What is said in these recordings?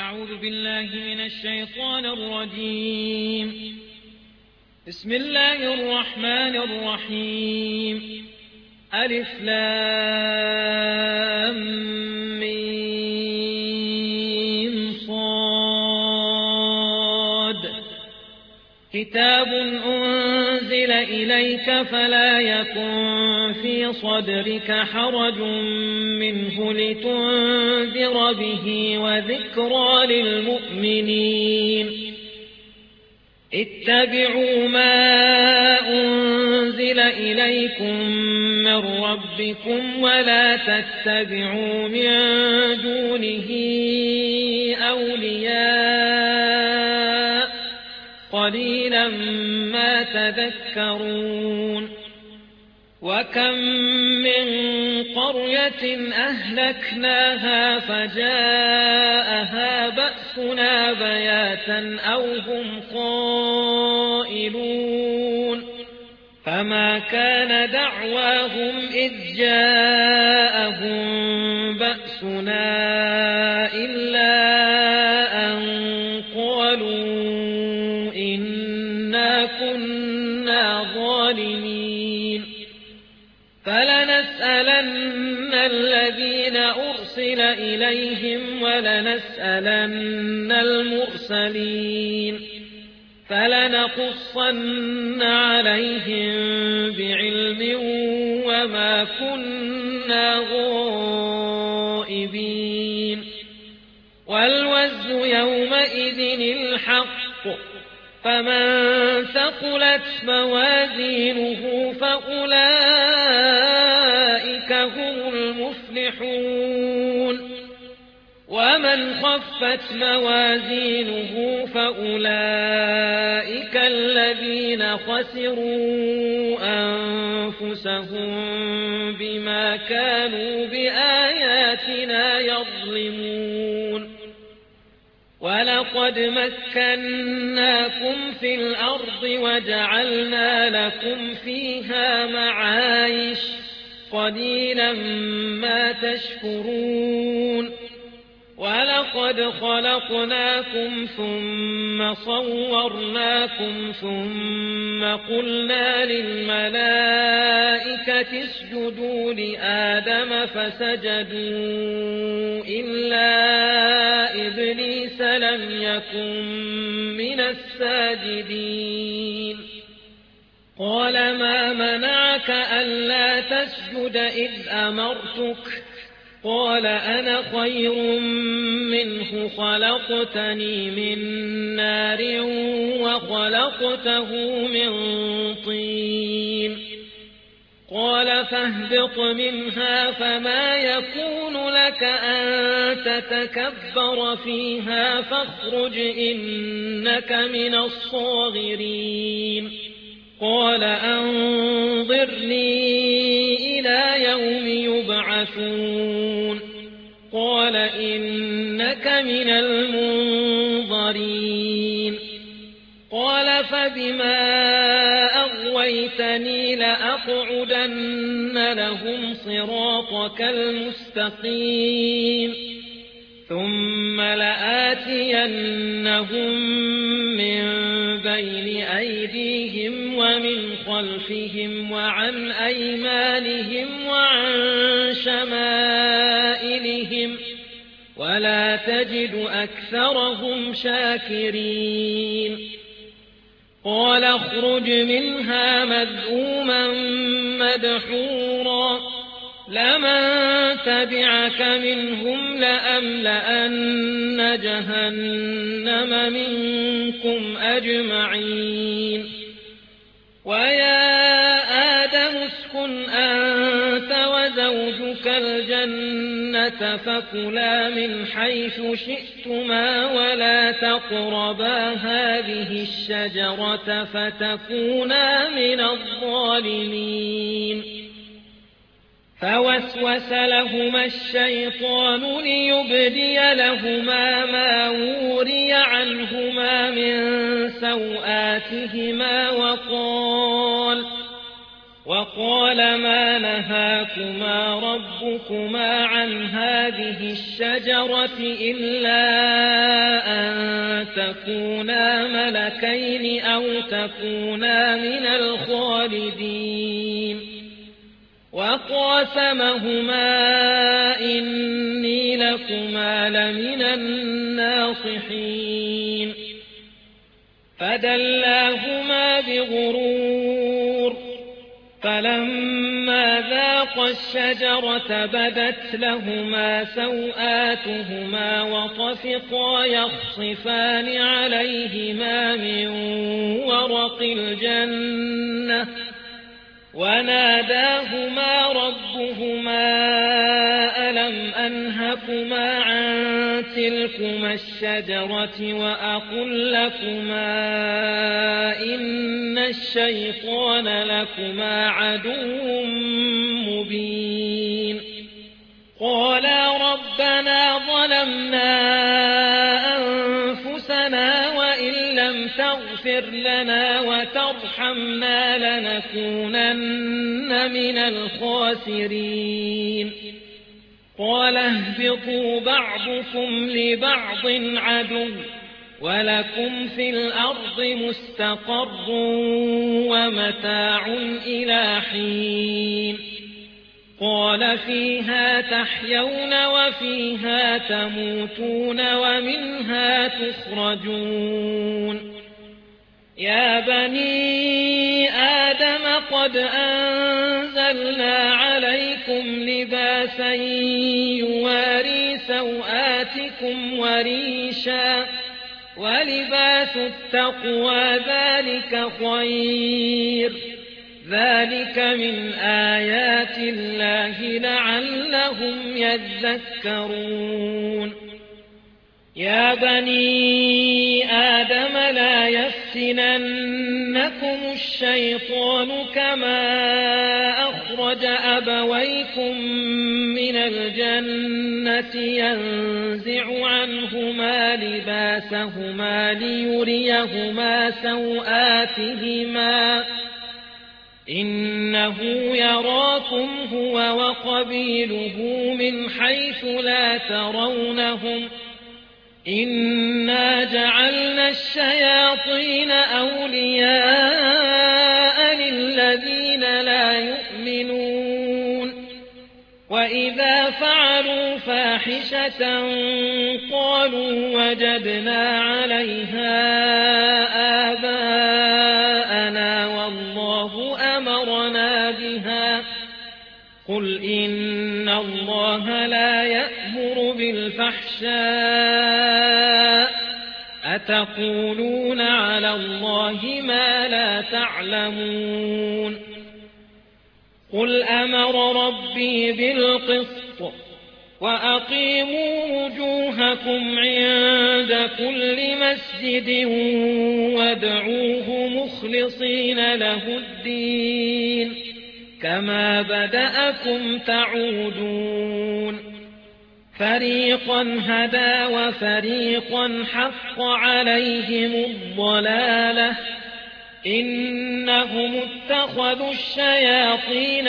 أعوذ بالله من الشيطان الرجيم. بسم الله الرحمن الرحيم. ألف لام ميم صاد. كتاب أنزل إليك فلا يكن في صدرك حرج منه لتنذر به وذكرى للمؤمنين. اتبعوا ما أنزل إليكم من ربكم ولا تتبعوا من دونه أولياء قليلا ما تذكرون. وكم من قرية أهلكناها فجاءها بأسنا بياتا أو هم قائلون. فما كان دعواهم إذ جاءهم بأسنا إلا أن قالوا إنا كنا ظالمين. فلنسألن الذين أرسل إليهم ولنسألن المرسلين. فلنقصن عليهم بعلم وما كنا غائبين. والوزن يومئذ الحق. فمن ثقلت موازينه فأولئك هم المفلحون. ومن خفت موازينه فأولئك الذين خسروا أنفسهم بما كانوا بآياتنا يظلمون. ولقد مكناكم في الأرض وجعلنا لكم فيها معايش قليلا ما تشكرون. ولقد خلقناكم ثم صورناكم ثم قلنا للملائكة اسجدوا لآدم فسجدوا إلا إبليس لم يكن من الساجدين. قال ما منعك ألا تسجد إذ أمرتك؟ قال أنا خير منه خلقتني من نار وخلقته من طين. قال فاهبط منها فما يكون لك أن تتكبر فيها فاخرج إنك من الصاغرين. قال أنظرني إلى يوم يبعثون. قال إنك من المنظرين. قال فبما أغويتني لأقعدن لهم صراطك المستقيم ثم لآتينهم من بين أيديهم ومن خلفهم وعن أيمانهم وعن شمائلهم ولا تجد أكثرهم شاكرين. قال اخرج منها مذءوما مدحورا لمن تبعك منهم لأملأن جهنم منكم أجمعين. ويا آدم اسكن أنت وزوجك الجنة فكلا من حيث شئتما ولا تقربا هذه الشجرة فتكونا من الظالمين. فوسوس لهما الشيطان ليبدي لهما ما وري عنهما من سوآتهما وقال ما نهاكما ربكما عن هذه الشجرة إلا أن تكونا ملكين أو تكونا من الخالدين وقاسمهما إني لكما لمن الناصحين فدلاهما بغرور فلما ذاقا الشجرة بدت لهما سوآتهما وطفقا يخصفان عليهما من ورق الجنة وناداهما ربهما ألم أنهكما عن تلكما الشجرة وأقل لكما إن الشيطان لكما عدو مبين قالا ربنا ظلمنا أنفسنا وإن لم تغفر لنا وترحمنا لنكونن من الخاسرين قال اهبطوا بعضكم لبعض عدو ولكم في الأرض مستقر ومتاع إلى حين قال فيها تحيون وفيها تموتون ومنها تخرجون يا بني آدم قد أنزلنا عليكم لباسا يواري سوآتكم وريشا ولباس التقوى ذلك خير ذلك من آيات الله لعلهم يذكرون يا بني آدم لا يفتننكم الشيطان كما أخرج أبويكم من الجنة ينزع عنهما لباسهما ليريهما سوآتهما إنه يراكم هو وقبيله من حيث لا ترونهم إنا جعلنا الشياطين أولياء للذين لا يؤمنون وإذا فعلوا فاحشة قالوا وجدنا عليها آباءنا والله أمرنا بها قل إن الله لا يأمر بالفحشاء أتقولون على الله ما لا تعلمون قل أمر ربي بالقسط وأقيموا وجوهكم عند كل مسجد وادعوه مخلصين له الدين كما بدأكم تعودون فريقا هدى وفريقا حق عليهم الضلالة إنهم اتخذوا الشياطين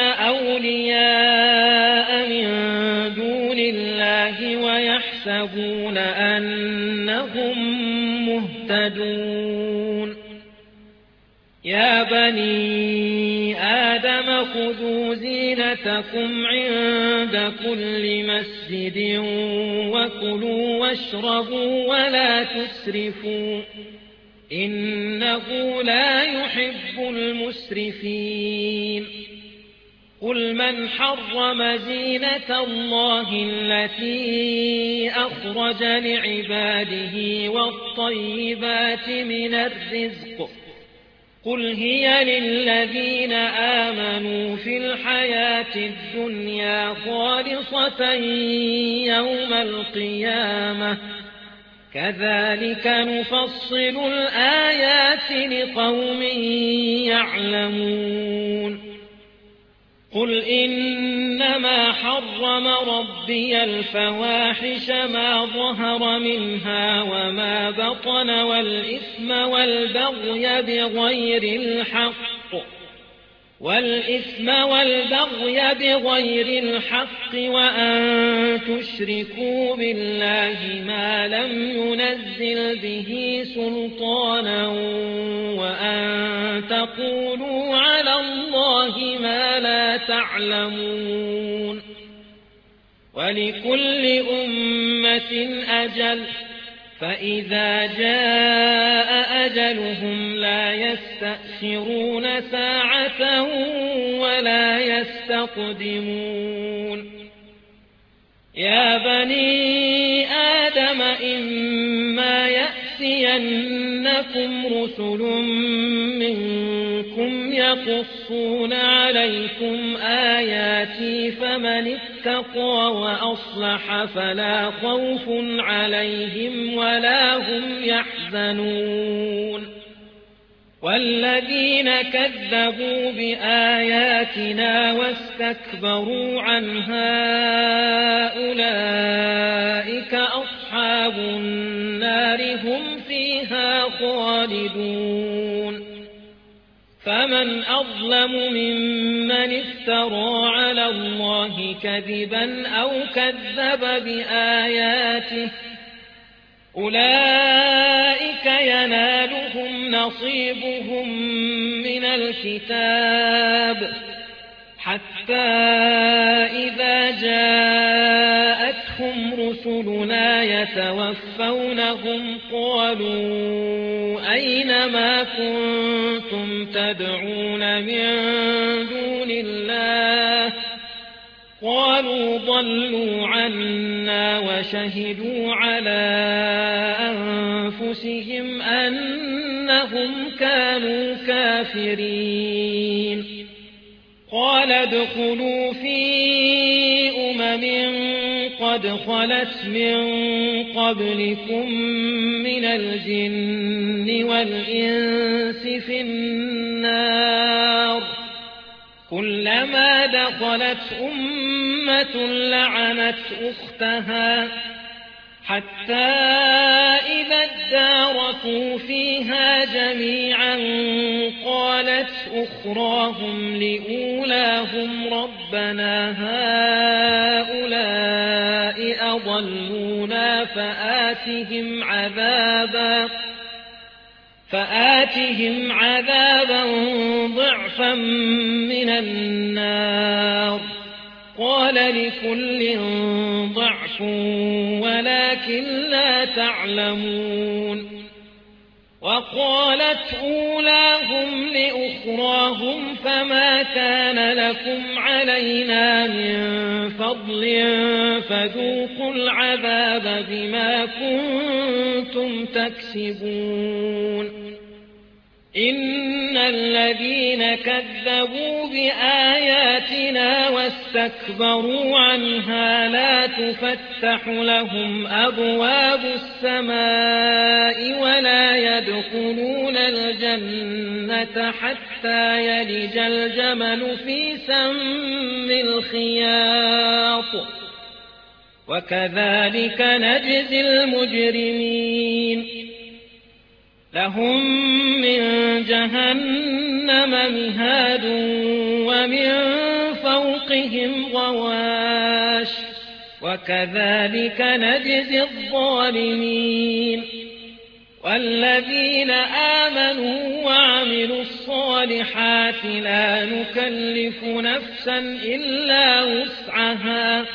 أولياء من دون الله ويحسبون أنهم مهتدون يا بني آدم خذوا زينتكم عند كل مسجد وكلوا واشربوا ولا تسرفوا إنه لا يحب المسرفين قل من حرم زينة الله التي أخرج لعباده والطيبات من الرزق قل هي للذين آمنوا في الحياة الدنيا خالصة يوم القيامة كذلك نفصل الآيات لقوم يعلمون قل إنما حرم ربي الفواحش ما ظهر منها وما بطن والإثم والبغي بغير الحق والإثم والبغي بغير الحق وأن تشركوا بالله ما لم ينزل به سلطانا وأن تقولوا على الله ما لا تعلمون ولكل أمة أجل فإذا جاء أجلهم لا يستأخرون ساعة ولا يستقدمون يا بني آدم إما يأتينكم رسل منكم يقصون عليكم آياتي فمن اتقى وأصلح فلا خوف عليهم ولا هم يحزنون والذين كذبوا بآياتنا واستكبروا عنها أولئك أصحاب النار هم فيها خالدون فمن أظلم ممن افترى على الله كذبا أو كذب بآياته أولئك ينالهم نصيبهم من الكتاب حتى إذا جاءتهم رسلنا يتوفونهم قالوا أين ما كنتم تدعون من دون الله قالوا ضلوا عنا وشهدوا على أنفسهم أنهم كانوا كافرين قال ادخلوا في قد خلت من قبلكم من الجن والإنس في النار كلما دخلت أمة لعنت أختها حتى إذا اداركوا فيها جميعا قالت أخراهم لأولاهم ربنا هؤلاء أضلونا فآتهم عذابا ضعفا من النار قال لكل ضعف ولكن لا تعلمون وقالت أولاهم لأخراهم فما كان لكم علينا من فضل فذوقوا العذاب بما كنتم تكسبون إن الذين كذبوا بآياتنا واستكبروا عنها لا تفتح لهم أبواب السماء ولا يدخلون الجنة حتى يلج الجمل في سم الخياط وكذلك نجزي المجرمين لهم من جهنم مهاد ومن فوقهم غواش وكذلك نجزي الظالمين والذين آمنوا وعملوا الصالحات لا نكلف نفسا إلا وسعها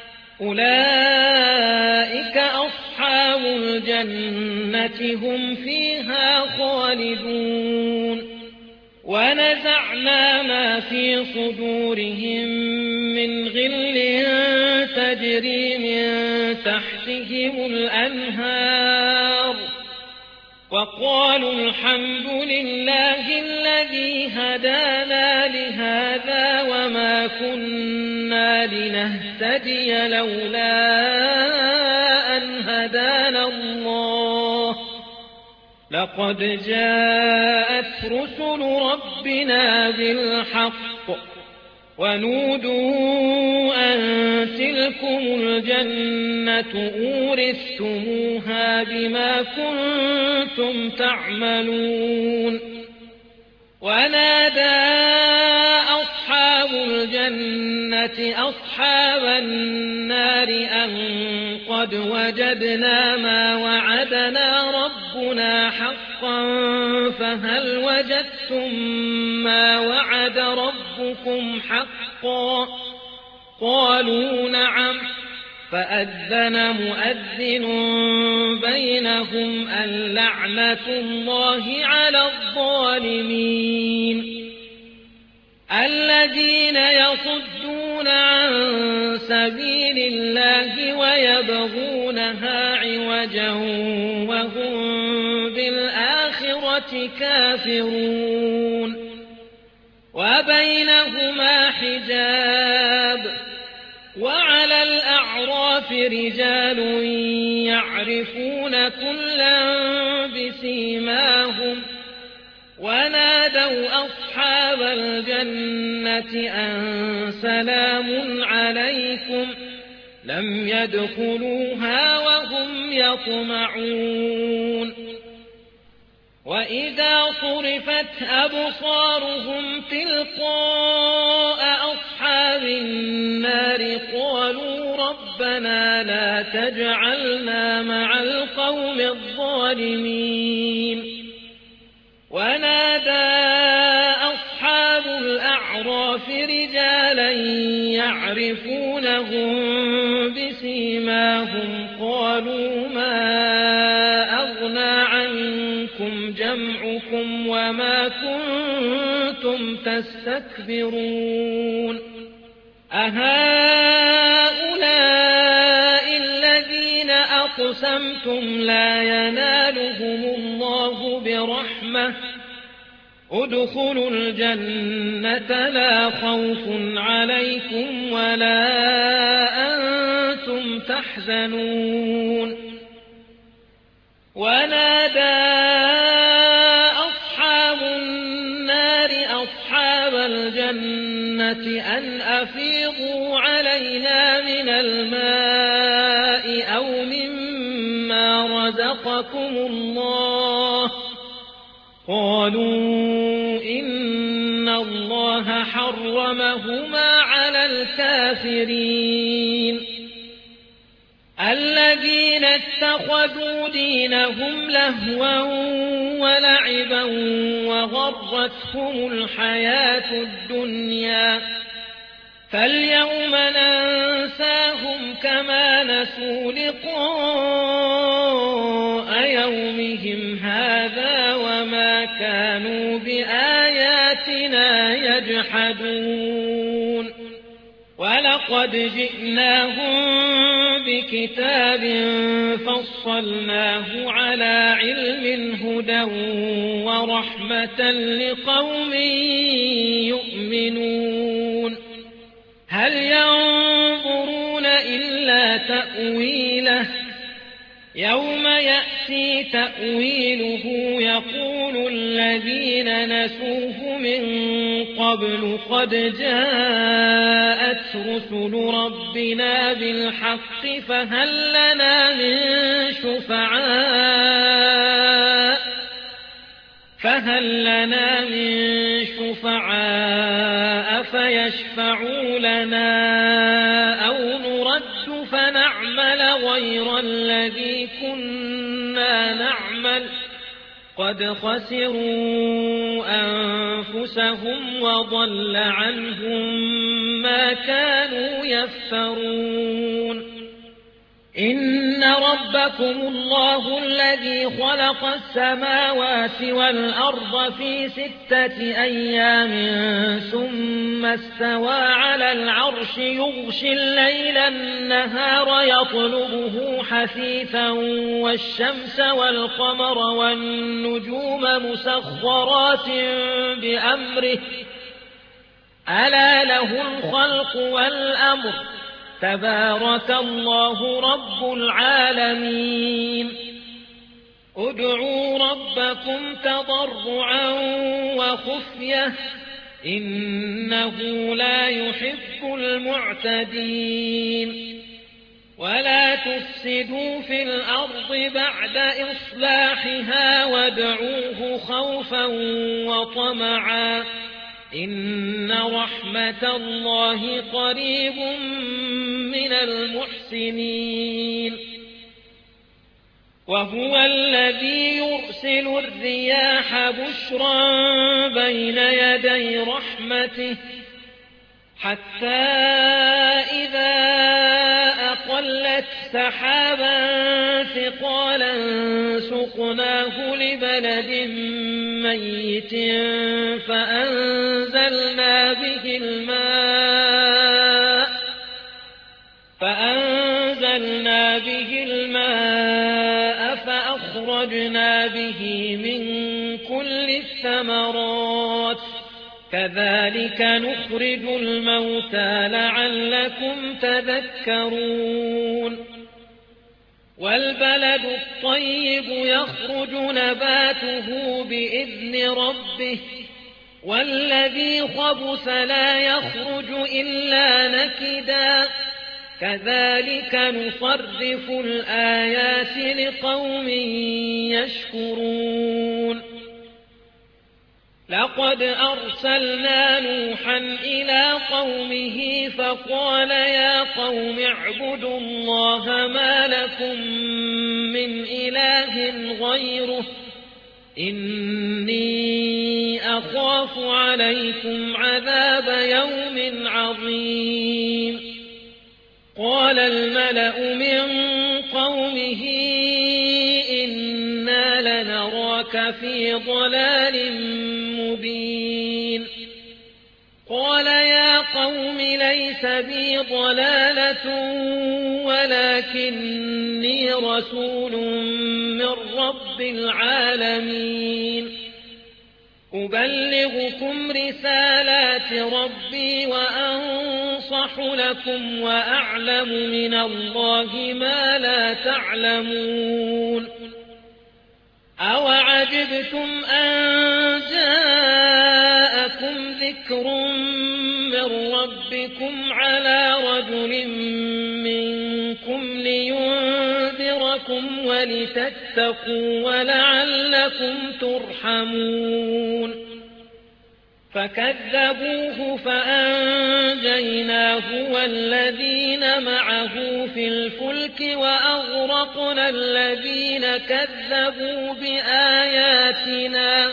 أولئك أصحاب الجنة هم فيها خالدون ونزعنا ما في صدورهم من غل تجري من تحتهم الأنهار وقالوا الحمد لله الذي هدانا لهذا وما كنا لنهتدي لولا أن هدانا الله لقد جاءت رسل ربنا بالحق ونودوا أن تلكم الجنة أورثتموها بما كنتم تعملون ونادى الجنة أصحاب النار أن قد وجدنا ما وعدنا ربنا حقا فهل وجدتم ما وعد ربكم حقا قالوا نعم فأذن مؤذن بينهم اللعنة الله على الظالمين الذين يصدون عن سبيل الله ويبغونها عوجا وهم بالآخرة كافرون وبينهما حجاب وعلى الأعراف رجال يعرفون كلا بسيماهم ونادوا أصحاب الجنة أن سلام عليكم لم يدخلوها وهم يطمعون وإذا صرفت أبصارهم تلقاء أصحاب النار قالوا ربنا لا تجعلنا مع القوم الظالمين ونادى أصحاب الأعراف رجالا يعرفونهم بسيماهم قالوا ما أغنى عنكم جمعكم وما كنتم تستكبرون أهؤلاء الذين أقسمتم لا ينالهم الله برحمة ادخلوا الجنة لا خوف عليكم ولا أنتم تحزنون ونادى أصحاب النار أصحاب الجنة أن أفيضوا علينا من الماء أو مما رزقكم الله قالوا إن الله حرمهما على الكافرين الذين اتخذوا دينهم لهوا ولعبا وغرتهم الحياة الدنيا فاليوم ننساهم كما نسوا لقاء يومهم هذا وما كانوا بآياتنا يجحدون ولقد جئناهم بكتاب فصلناه على علم هدى ورحمة لقوم يؤمنون هل ينظرون إلا تأويله يوم يأتي تأويله يقول الذين نسوه من قبل قد جاءت رسل ربنا بالحق فهل لنا من شفعاء فيشفعوا لنا أو نرد فنعمل غير الذي كنا نعمل قد خسروا أنفسهم وضل عنهم ما كانوا يفترون إن ربكم الله الذي خلق السماوات والأرض في 6 أيام ثم استوى على العرش يغشي الليل النهار يطلبه حثيثا والشمس والقمر والنجوم مسخرات بأمره ألا له الخلق والأمر تبارك الله رب العالمين ادعوا ربكم تضرعا وخفية إنه لا يحب المعتدين ولا تفسدوا في الأرض بعد إصلاحها وادعوه خوفا وطمعا إن رحمة الله قريب من المحسنين وهو الذي يرسل الرياح بشرا بين يدي رحمته حتى إذا أقلت سحابا ثقالا سقناه لبلد ميت فأنزلنا به الماء فأخرجنا به من كل الثمرات كذلك نخرج الموتى لعلكم تذكرون والبلد الطيب يخرج نباته بإذن ربه والذي خبث لا يخرج إلا نكدا كذلك نصرف الآيات لقوم يشكرون لقد أرسلنا نوحا إلى قومه فقال يا قوم اعبدوا الله ما لكم من إله غيره إني أخاف عليكم عذاب يوم عظيم قال الملأ من قومه إنا لنراك في ضلال مبين قال يا قوم ليس بي ضلالة ولكني رسول من رب العالمين أبلغكم رسالات ربي وأنصح لكم وأعلم من الله ما لا تعلمون أوعجبتم أن جاءكم ذكر من ربكم على رجل منكم لينذركم ولتتقوا ولعلكم ترحمون فكذبوه فأنجيناه والذين معه في الفلك وأغرقنا الذين كذبوا بآياتنا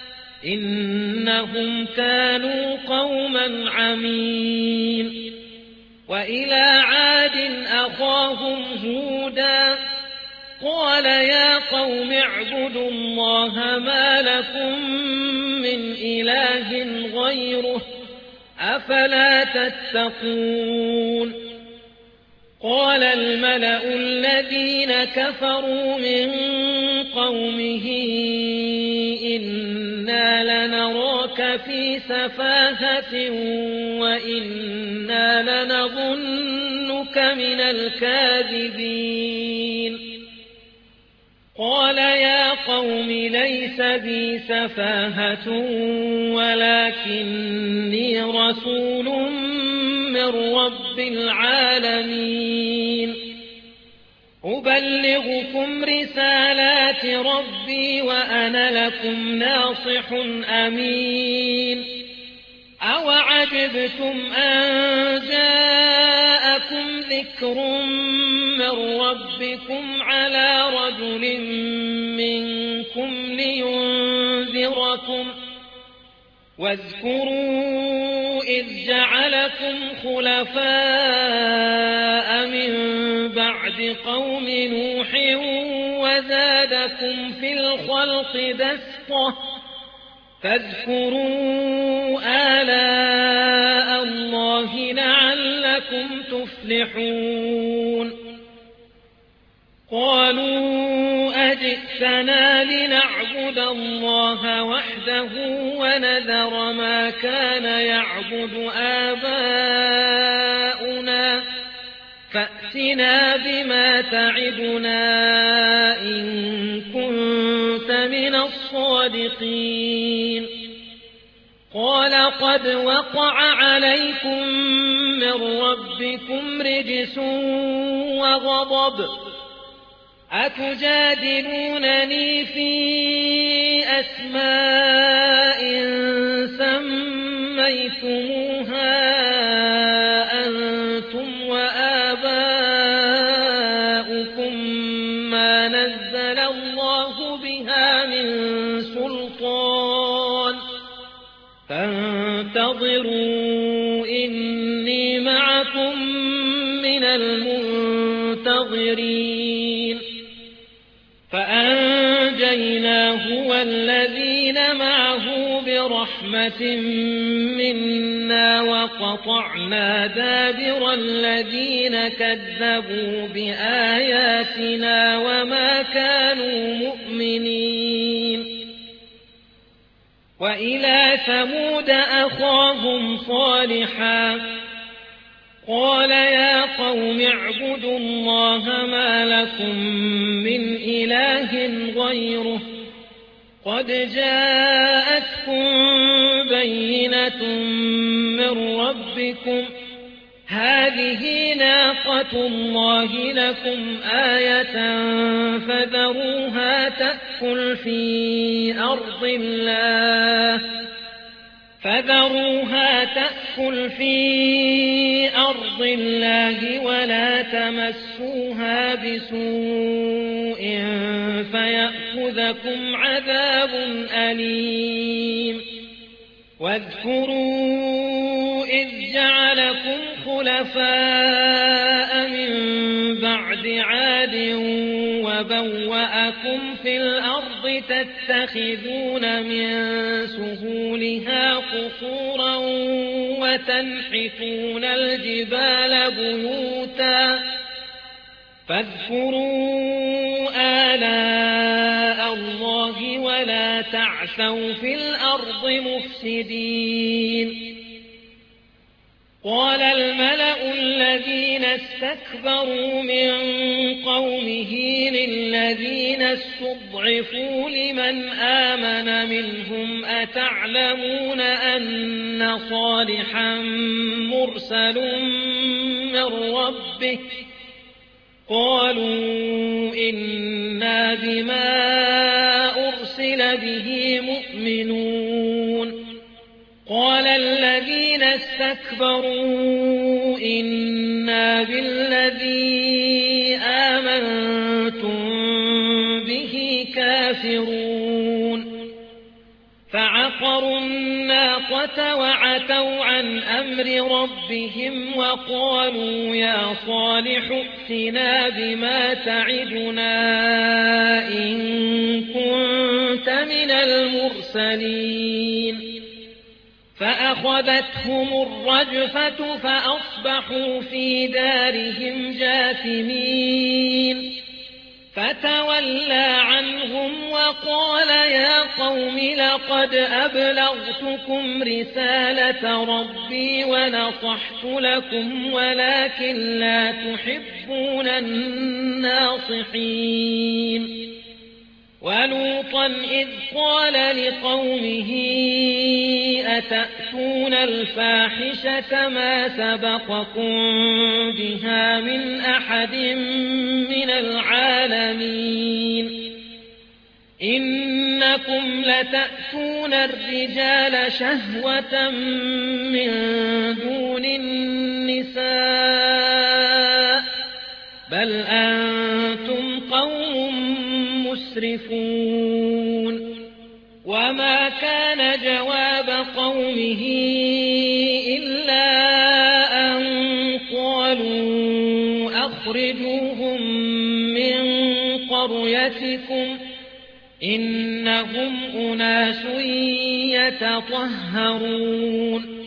إنهم كانوا قوما عمين وإلى عاد أخاهم هودا قال يا قوم اعبدوا الله ما لكم من إله غيره أفلا تتقون قال الملأ الذين كفروا من قومه إنا لنراك في سفاهة وإنا لنظنك من الكاذبين قال يا قوم ليس بي سفاهة ولكني رسول من رب العالمين أبلغكم رسالات ربي وأنا لكم ناصح أمين أوعجبتم أن جاءكم ذكر من ربكم على رجل منكم لينذركم واذكروا إذ جعلكم خلفاء من بعد قوم نوح وزادكم في الخلق بسطة فاذكروا آلاء الله لعلكم تفلحون قالوا أجئتنا لنعبد الله وحده ونذر ما كان يعبد آباؤنا فأتنا بما تعدنا إن كنت من الصادقين قال قد وقع عليكم من ربكم رجس وغضب أتجادلونني في أسماء سميتموها سميتموها أنتم وآباؤكم ما نزل الله بها من سلطان فانتظروا إني معكم من المنتظرين فأنجيناه والذين معه برحمة منا وقطعنا دابر الذين كذبوا بآياتنا وما كانوا مؤمنين وإلى ثمود أخاهم صالحا قال يا قوم اعبدوا الله ما لكم من إله غيره قد جاءتكم بينة من ربكم هذه ناقة الله لكم آية فذروها تأكل في أرض الله ولا تمسوها بسوء فيأخذكم عذاب أليم واذكروا إذ جعلكم خلفاء من بعد عاد وبوأكم في الأرض تتخذون من سهولها قصورا وتنحتون الجبال بيوتا فاذكروا آلاء الله ولا تعثوا في الأرض مفسدين قال الملأ الذين استكبروا من قومه للذين استضعفوا لمن آمن منهم أتعلمون أن صالحا مرسل من ربه قالوا إنا بما أرسل به مؤمنون قال الذين استكبروا إنا بالذي آمنتم به كافرون فعقروا الناقة وعتوا عن أمر ربهم وقالوا يا صالح ائتنا بما تعدنا إن كنت من المرسلين فأخذتهم الرجفة فأصبحوا في دارهم جاثمين فتولى عنهم وقال يا قوم لقد أبلغتكم رسالة ربي ونصحت لكم ولكن لا تحبون الناصحين ولوطا إذ قال لقومه أتأتون الفاحشة ما سبقكم بها من أحد من العالمين إنكم لتأتون الرجال شهوة من دون النساء بل أنتم قوم مسرفون وما كان جواب قومه إلا أن قالوا أخرجوهم من قريتكم إنهم أناس يتطهرون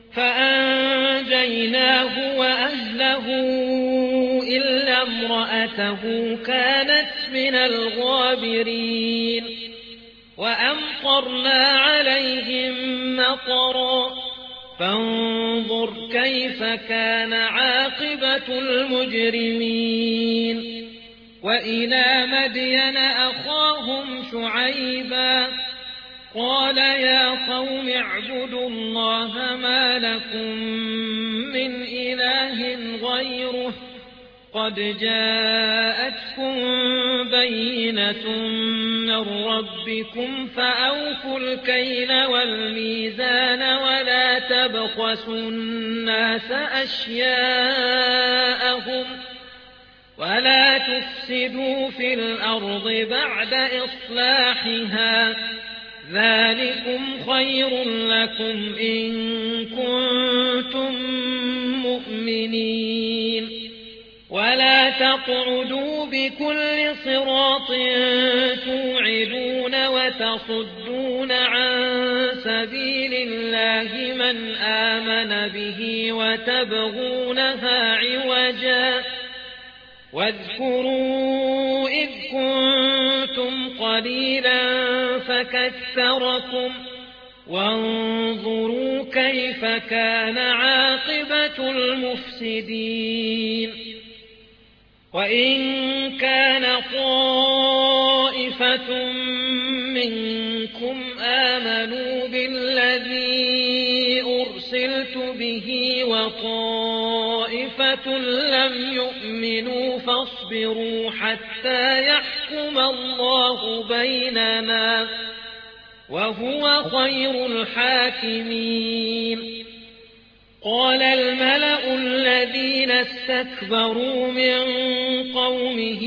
فأنجيناه وأهله إلا امرأته كانت من الغابرين وأمطرنا عليهم مطرا فانظر كيف كان عاقبة المجرمين وإلى مدين أخاهم شعيبا قال يا قوم اعبدوا الله ما لكم من إله غيره قد جاءتكم بينة من ربكم فأوفوا الكيل والميزان ولا تبخسوا الناس أشياءهم ولا تفسدوا في الأرض بعد إصلاحها ذلكم خير لكم إن كنتم مؤمنين ولا تقعدوا بكل صراط توعدون وتصدون عن سبيل الله من آمن به وتبغونها عوجا واذكروا إذ كنتم قليلا فكثركم وانظروا كيف كان عاقبة المفسدين وإن كان طائفة منكم آمنوا بالذي أرسلت به وطائفة لم يؤمنوا فاصبروا حتى يحكم الله بيننا وهو خير الحاكمين قال الملأ الذين استكبروا من قومه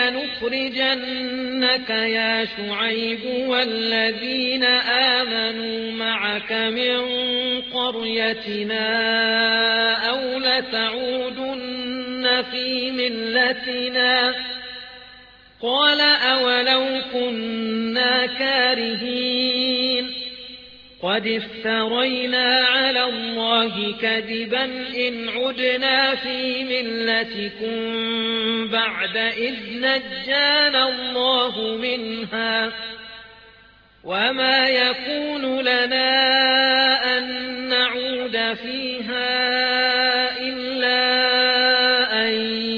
لنخرجنك يا شعيب والذين آمنوا معك من قريتنا أو لتعودن في ملتنا قال أولو كنا كارهين قد افترينا على الله كذبا إن عدنا في ملتكم بعد إذ نجانا الله منها وما يكون لنا أن نعود فيها إلا أن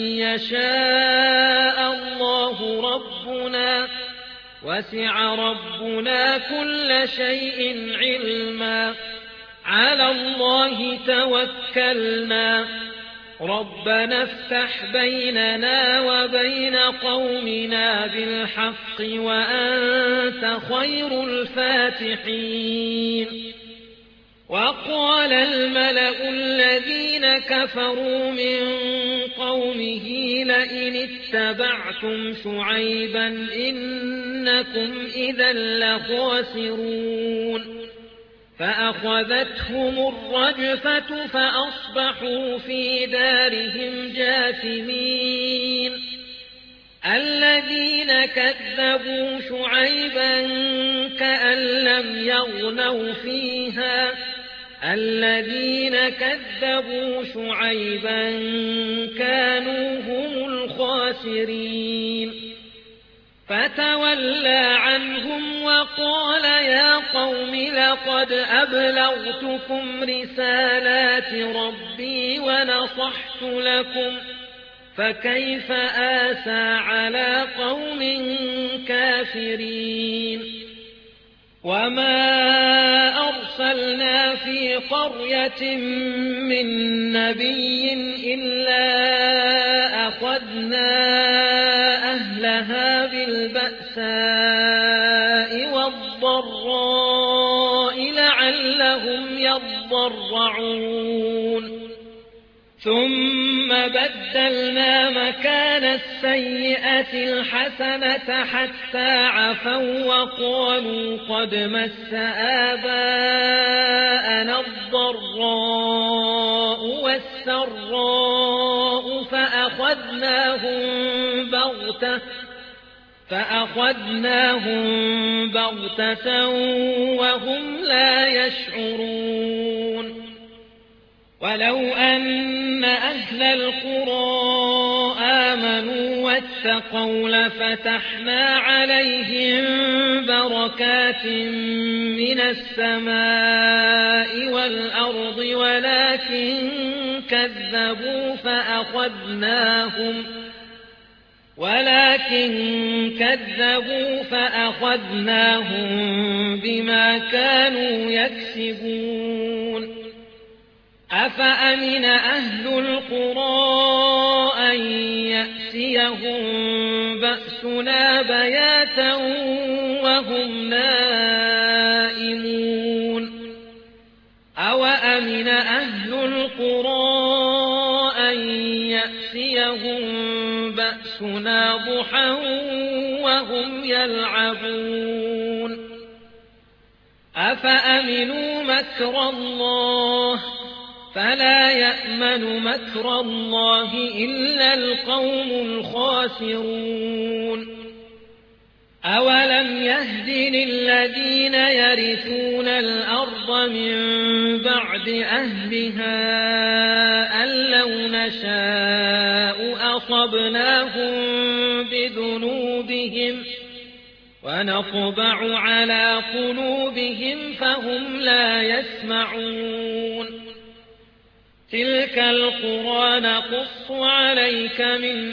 يشاء الله ربنا وسع ربنا كل شيء علما على الله توكلنا ربنا افتح بيننا وبين قومنا بالحق وأنت خير الفاتحين وقال الملأ الذين كفروا من قومه لئن اتبعتم شعيبا إنكم إذا لخاسرون فأخذتهم الرجفة فأصبحوا في دارهم جاثمين الذين كذبوا شعيبا كأن لم يغنوا فيها الذين كذبوا شعيبا كانوا هم الخاسرين فتولى عنهم وقال يا قوم لقد أبلغتكم رسالات ربي ونصحت لكم فكيف آسى على قوم كافرين وما أرسلنا في قرية من نبي إلا أخذنا أهلها بالبأساء والضراء لعلهم يضرعون ثم بدلنا مكان السيئة الحسنة حتى عفوا وقالوا قد مس آباءنا الضراء والسراء فأخذناهم بغتة وهم لا يشعرون ولو أن أهل القرى آمنوا واتقوا لفتحنا عليهم بركات من السماء والأرض ولكن كذبوا فأخذناهم بما كانوا يكسبون أفأمن أهل القرى أن يأتيهم بأسنا بياتا وهم نائمون أوأمن أهل القرى أن يأتيهم بأسنا ضحى وهم يلعبون أفأمنوا مكر الله فلا يأمن مكر الله إلا القوم الخاسرون أولم يهد للذين يرثون الأرض من بعد أهلها أن لو نشاء أصبناهم بذنوبهم ونطبع على قلوبهم فهم لا يسمعون تلك القرى نقص عليك من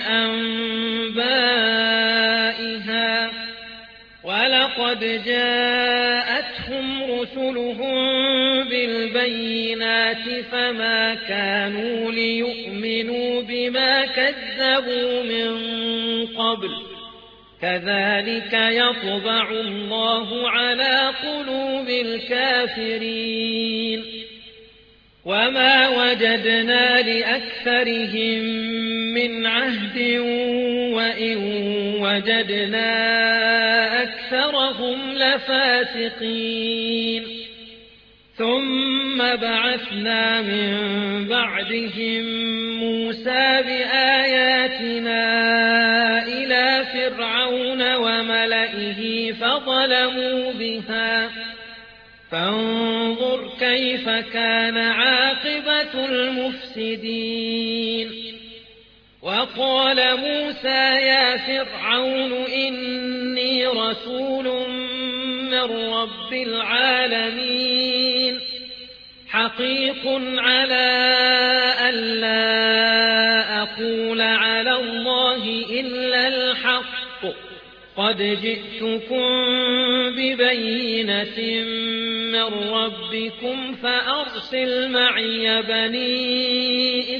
أنبائها ولقد جاءتهم رسلهم بالبينات فما كانوا ليؤمنوا بما كذبوا من قبل كذلك يطبع الله على قلوب الكافرين وما وجدنا لأكثرهم من عهد وإن وجدنا أكثرهم لفاسقين ثم بعثنا من بعدهم موسى بآياتنا إلى فرعون وملئه فظلموا بها فانظر كيف كان عاقبة المفسدين وقال موسى يا فرعون إني رسول من رب العالمين حقيق على ألا أقول على الله إلا الحق قد جئتكم ببينة من ربكم فأرسل معي بني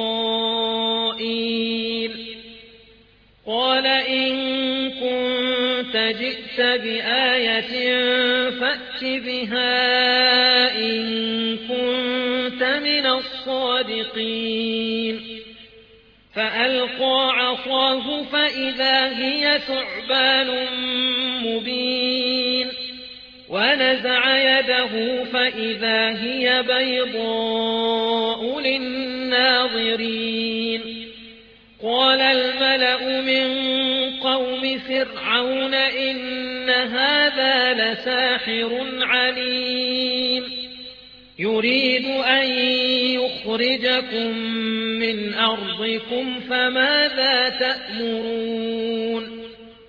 إسرائيل قال إن كنت جئت بآية فأت بها إن كنت من الصادقين فألقى عصاه فإذا هي ثعبان مبين ونزع يده فإذا هي بيضاء للناظرين قال الملأ من قوم فرعون إن هذا لساحر عليم يريد أن يخرجكم من أرضكم فماذا تأمرون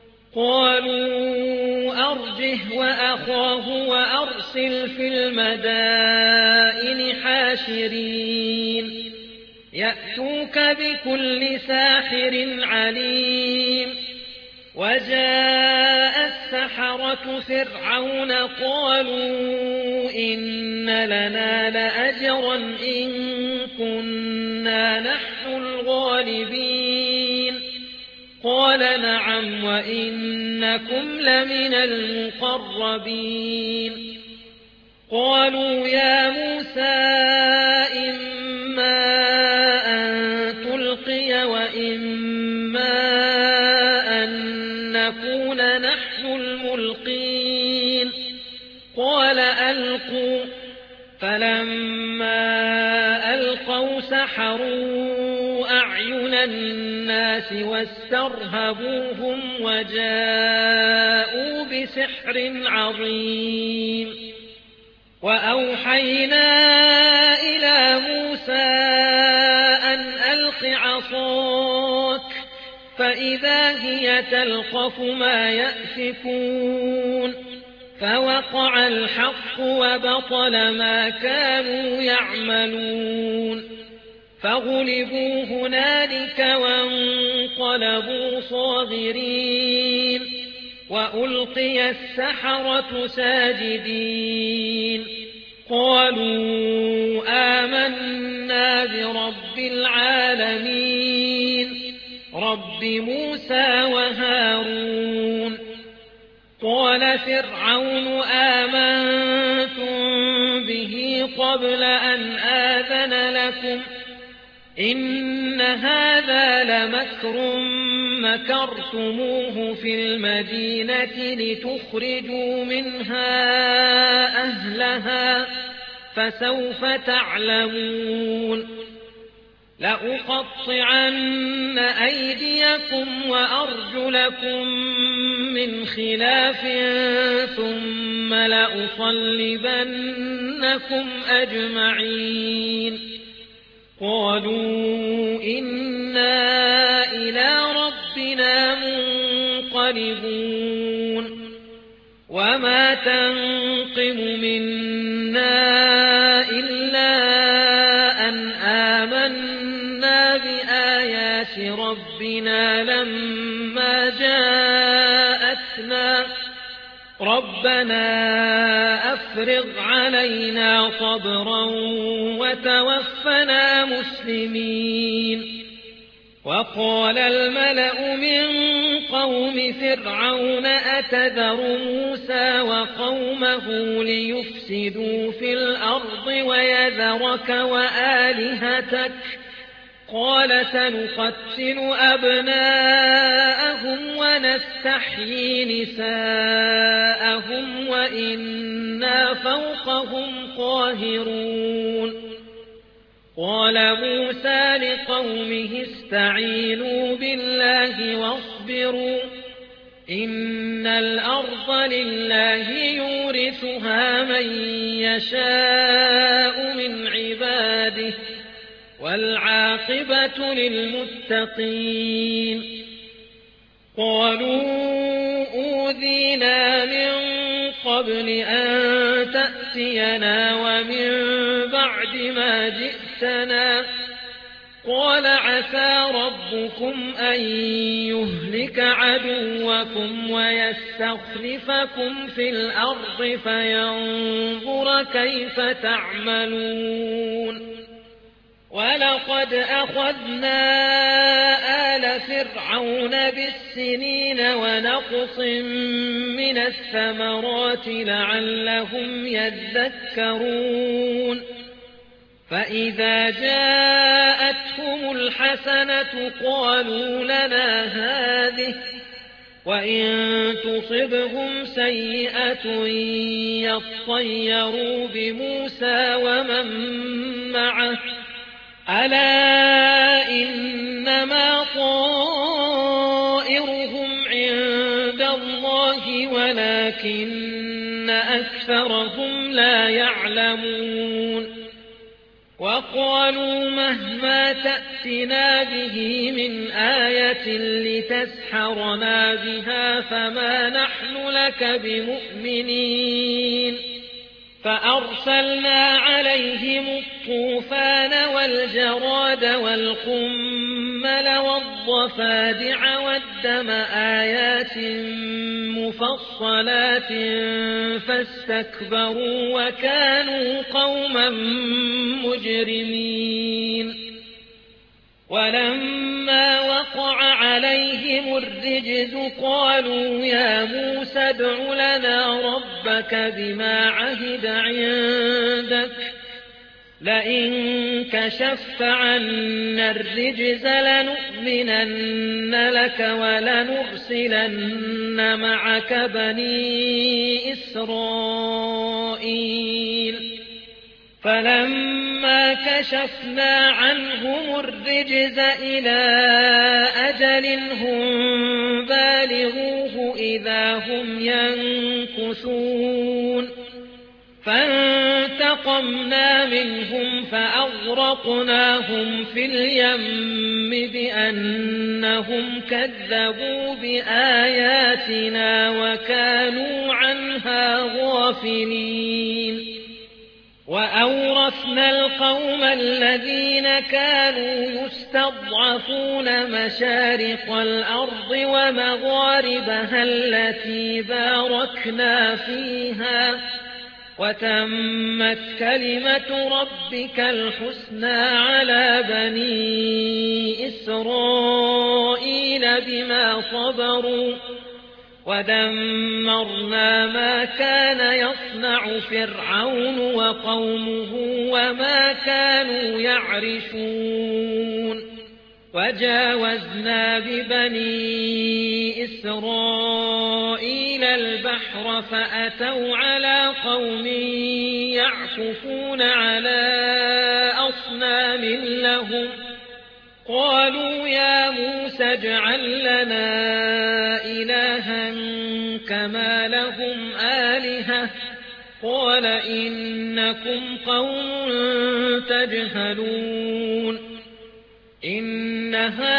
قالوا أرجه وأخاه وأرسل في المدائن حاشرين يأتوك بكل ساحر عليم وجاء السحرة فرعون قالوا إن لنا لأجرا إن كنا نحن الغالبين قال نعم وإنكم لمن المقربين قالوا يا موسى إما أن تلقي وإما أن نكون نحن الملقين قال ألقوا فلما ألقوا سحروا أعين الناس واسترهبوهم وجاءوا بسحر عظيم وأوحينا إلى موسى أن ألق عصاك فإذا هي تلقف ما يأفكون فوقع الحق وبطل ما كانوا يعملون فغلبوا هنالك وانقلبوا صاغرين وألقي السحرة ساجدين قالوا آمنا برب العالمين رب موسى وهارون. قال فرعون آمنتم به قبل أن آذن لكم إن هذا لمكر مكرتموه في المدينة لتخرجوا منها أهلها فسوف تعلمون. لأقطعن أيديكم وأرجلكم من خلاف ثم لأصلبنكم أجمعين. قالوا إنا إلى ربنا منقلبون. وما تنقم منا إلا أن آمنا بآيات ربنا لما جاءتنا ربنا أفرغ علينا صبرا وتوفنا مسلمين. وقال الملأ من قوم فرعون أتذر موسى وقومه ليفسدوا في الأرض ويذرك وآلهتك قال سنقتل أبناءهم ونستحيي نساءهم وإنا فوقهم قاهرون. قال موسى لقومه استعينوا بالله واصبروا إن الأرض لله يورثها من يشاء من عباده والعاقبة للمتقين. قالوا أوذينا من قبل أن تأتينا ومن بعد ما جئتنا قال عسى ربكم أن يهلك عدوكم ويستخلفكم في الأرض فينظر كيف تعملون. ولقد أخذنا آل فرعون بالسنين ونقص من الثمرات لعلهم يذكرون. فإذا جاءتهم الحسنة قالوا لنا هذه وإن تصبهم سيئة يطيروا بموسى ومن معه ألا إنما طائرهم عند الله ولكن أكثرهم لا يعلمون. وقالوا مهما تأتنا به من آية لتسحرنا بها فما نحن لك بمؤمنين. فأرسلنا عليهم الطوفان والجراد والقمل والضفادع والدم آيات مفصلات فاستكبروا وكانوا قوما مجرمين. ولما وقع عليهم الرجز قالوا يا موسى ادع لنا ربك بما عهد عندك لئن كشفت عنا الرجز لنؤمنن لك ولنرسلن معك بني إسرائيل. فلما كشفنا عنهم الرجز إلى أجل هم بالغوه إذا هم ينكثون. فانتقمنا منهم فأغرقناهم في اليم بأنهم كذبوا بآياتنا وكانوا عنها غافلين. وأورثنا القوم الذين كانوا يستضعفون مشارق الأرض ومغاربها التي باركنا فيها وتمت كلمة ربك الحسنى على بني إسرائيل بما صبروا ودمرنا ما كان يصنع فرعون وقومه وما كانوا يعرشون وجاوزنا ببني إسرائيل البحر فأتوا على قوم يعكفون على أصنام لهم قالوا يا موسى اجعل لنا إلها كما لهم آلهة قال إنكم قوم تجهلون إن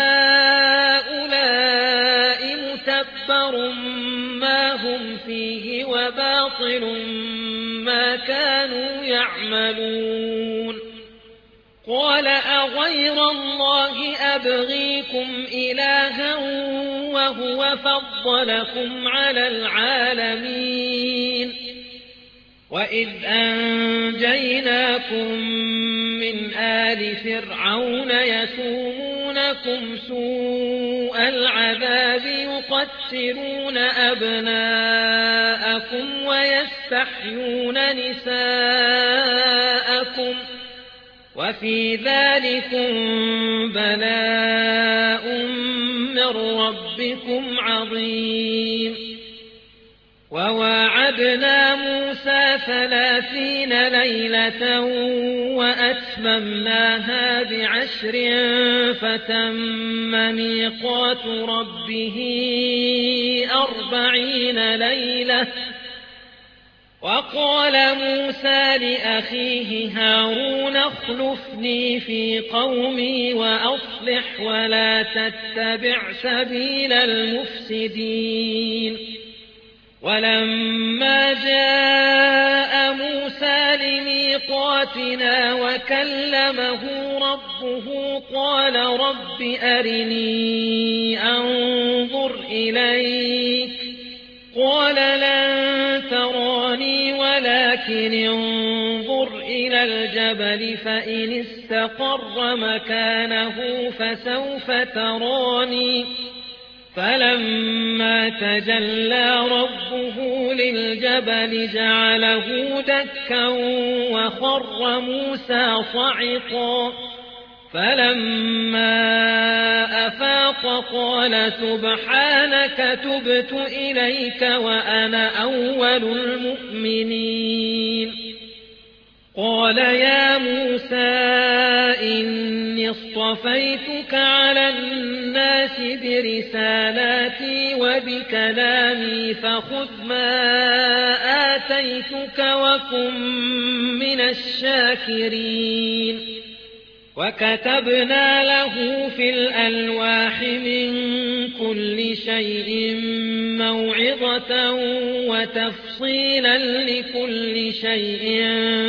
هؤلاء متبر ما هم فيه وباطل ما كانوا يعملون قال أغير الله أبغيكم إلها وهو فضلكم على العالمين وإذ أنجيناكم من آل فرعون يسومونكم سوء العذاب يقتلون أبناءكم ويستحيون نساءكم وفي ذلكم بلاء من ربكم عظيم وواعدنا موسى 30 ليلة وأتممناها ب10 فتم ميقات ربه 40 ليلة وقال موسى لأخيه هارون اخلفني في قومي وأصلح ولا تتبع سبيل المفسدين ولما جاء موسى لميقاتنا وكلمه ربه قال رب أرني أنظر إليك قال لن تراني ولكن انظر إلى الجبل فإن استقر مكانه فسوف تراني فلما تجلى ربه للجبل جعله دكا وخر موسى صعقا فلما أفاق قال سبحانك تبت إليك وأنا أول المؤمنين قال يا موسى إني اصطفيتك على الناس برسالاتي وبكلامي فخذ ما آتيتك وكن من الشاكرين وكتبنا له في الألواح من كل شيء موعظة وتفصيلا لكل شيء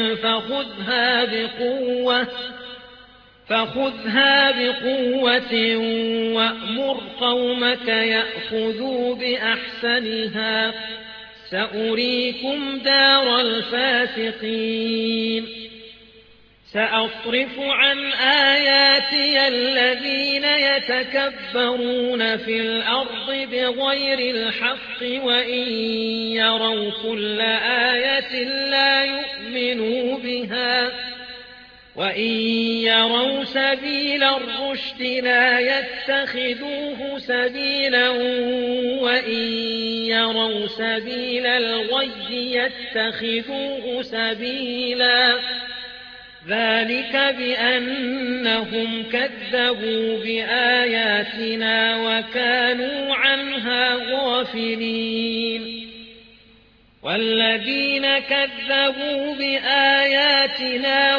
فخذها بقوة وأمر قومك يأخذوا بأحسنها سأريكم دار الفاسقين سأصرف عن آياتي الذين يتكبرون في الأرض بغير الحق وإن يروا كل آية لا يؤمنوا بها وإن يروا سبيل الرشد لا يتخذوه سبيلا وإن يروا سبيل الغي يتخذوه سبيلا ذلك بأنهم كذبوا بآياتنا وكانوا عنها غافلين والذين كذبوا بآياتنا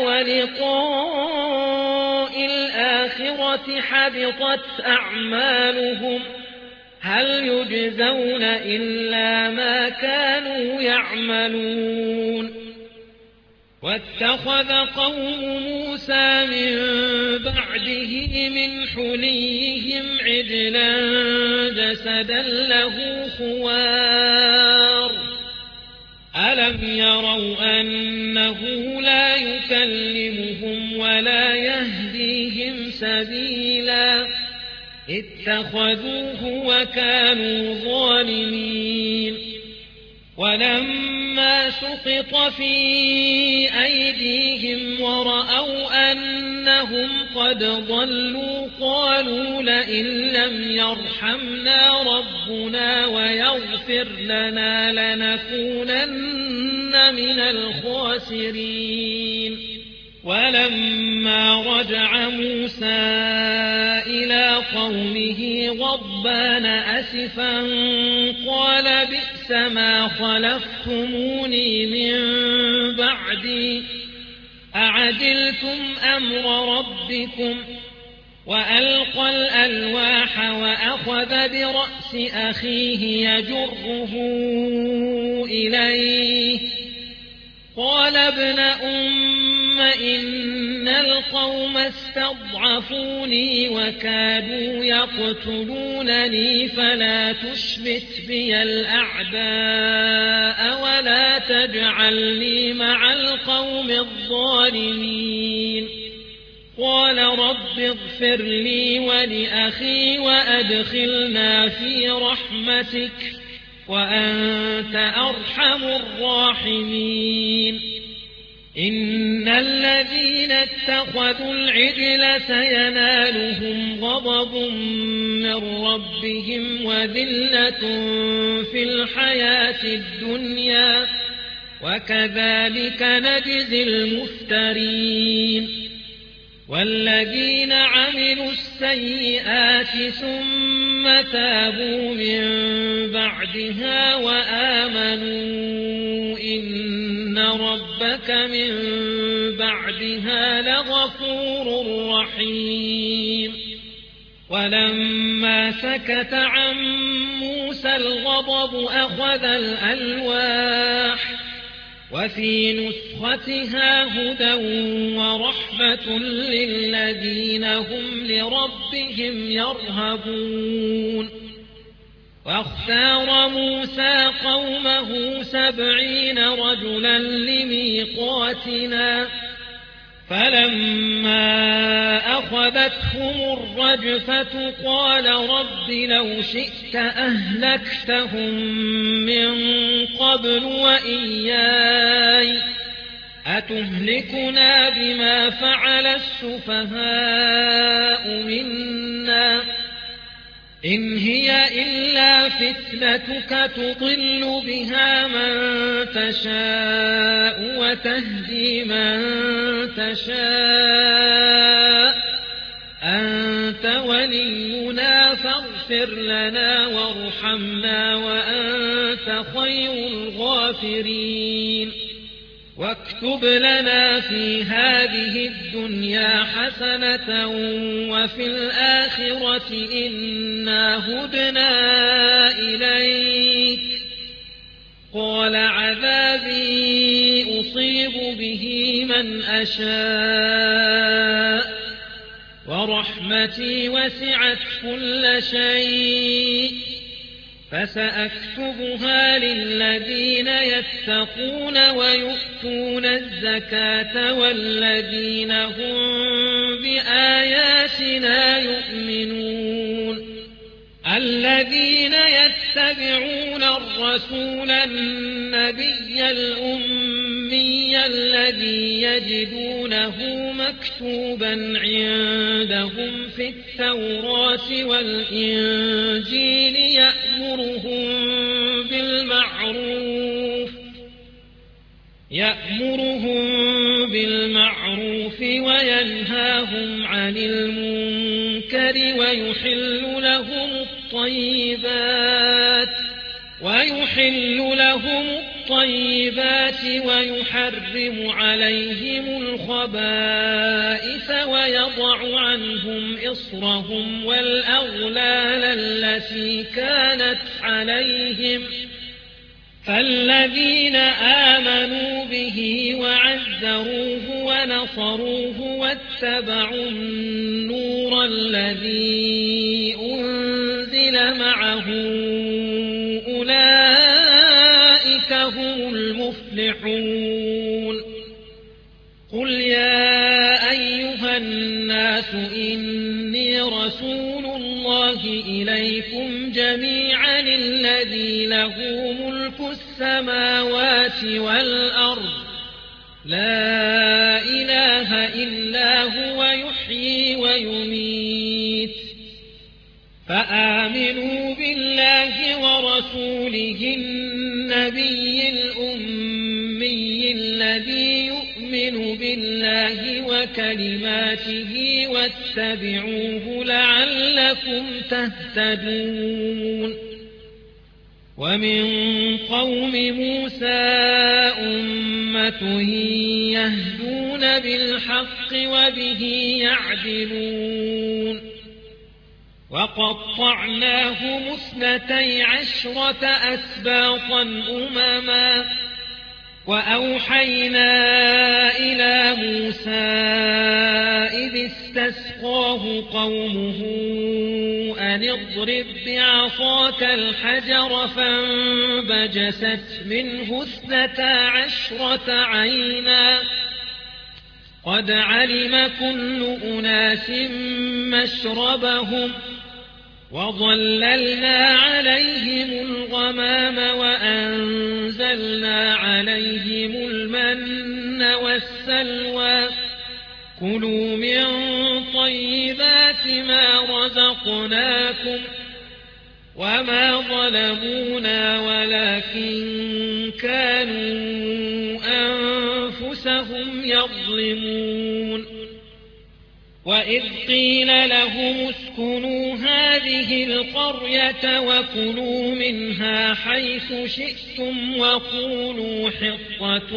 ولقاء الآخرة حبطت أعمالهم هل يجزون إلا ما كانوا يعملون واتخذ قوم موسى من بعده من حليهم عجلا جسدا له خوار ألم ألم يروا أنه لا يكلمهم ولا يهديهم سبيلا اتخذوه وكانوا ظالمين ولما سقط في أيديهم ورأوا أنهم قد ضلوا قالوا لئن لم يرحمنا ربنا ويغفر لنا لنكونن من الخاسرين ولما رجع موسى إلى قومه غضبان أسفا قال بئس ما خلفتموني من بعدي أعجلتم أمر ربكم وألقى الألواح وأخذ برأس أخيه يجره إليه قال ابن إن القوم استضعفوني وكادوا يقتلونني فلا تشمت بي الأعداء ولا تجعلني مع القوم الظالمين قال رب اغفر لي ولأخي وأدخلنا في رحمتك وأنت أرحم الراحمين إن الذين اتخذوا العجل سينالهم غضب من ربهم وذلة في الحياة الدنيا وكذلك نجزي المفترين والذين عملوا السيئات ثم تابوا من بعدها وآمنوا إن ربك من بعدها لغفور رحيم ولما سكت عن موسى الغضب أخذ الألواح وفي نسختها هدى ورحمة للذين هم لربهم يرهبون واختار موسى قومه 70 رجلا لميقاتنا فلما أخذتهم الرجفة قال رب لو شئت أهلكتهم من قبل وإياي أتهلكنا بما فعل السفهاء منا إن هي إلا فتنتك تضل بها من تشاء وتهدي من تشاء أنت ولينا فاغفر لنا وارحمنا وأنت خير الغافرين واكتب لنا في هذه الدنيا حسنة وفي الآخرة إنا هدنا إليك قال عذابي أصيب به من أشاء ورحمتي وسعت كل شيء فسأكتبها للذين يتقون ويؤتون الزكاة والذين هم بآياتنا يؤمنون الذين يتبعون الرسول النبي الأمي الذي يجدونه مكتوبا عندهم في التوراة والإنجيل يأمرهم بالمعروف وينهاهم عن المنكر ويحل لهم الطيبات ويحرم عليهم الخبائث ويضع عنهم إصرهم والأغلال التي كانت عليهم فالذين آمنوا به وعزروه ونصروه واتبعوا النور الذي أنزل معه أولئك هم المفلحون المفلحون قل يا أيها الناس إني رسول الله إليكم جميعا الذي له ملك السماوات والأرض لا إله إلا هو يحيي ويميت فآمنوا بالله ورسوله النبي الأمي الذي يؤمن بالله وكلماته واتبعوه لعلكم تهتدون ومن قوم موسى أمة يهدون بالحق وبه يعدلون وقطعناهم 12 أسباطا أمما وأوحينا إلى موسى إذ استسقاه قومه أن اضرب بعصاك الحجر فانبجست منه 12 عينا قد علم كل أناس مشربهم وظللنا عليهم الغمام وأنزلنا عليهم المن والسلوى كلوا من طيبات ما رزقناكم وما ظلمونا ولكن كانوا أنفسهم يظلمون وإذ قيل لهم اسكنوا هذه القرية وكلوا منها حيث شئتم وقولوا حطة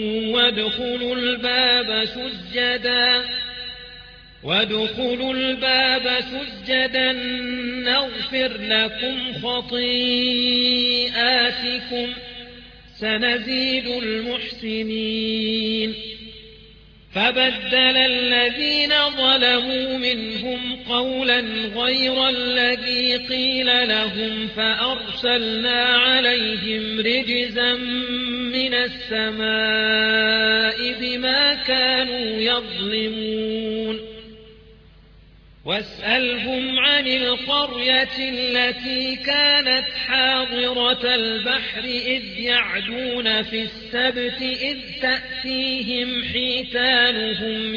وادخلوا الباب سجدا نغفر لكم خطيئاتكم سنزيد المحسنين فبدل الذين ظلموا منهم قولا غير الذي قيل لهم فأرسلنا عليهم رجزا من السماء بما كانوا يظلمون واسألهم عن القرية التي كانت حاضرة البحر إذ يعدون في السبت إذ تأتيهم حيتانهم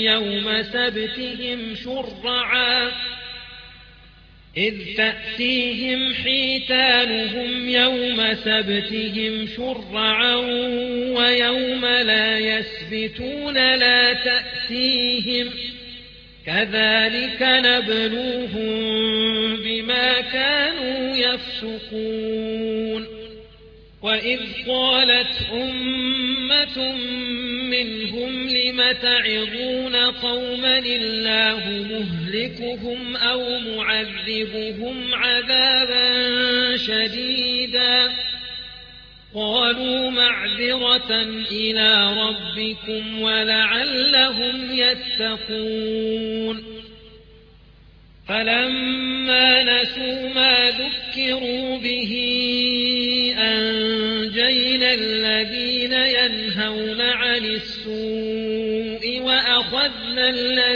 يوم سبتهم شرعا ويوم لا يسبتون لا تأتيهم كذلك نبلوهم بما كانوا يفسقون وإذ قالت أمة منهم لم تعظون قوما الله مهلكهم أو معذبهم عذابا شديدا قالوا معذرة إلى ربكم ولعلهم يتقون فلما نسوا ما ذكروا به أنجينا الذين ينهون عن السوء وأخذنا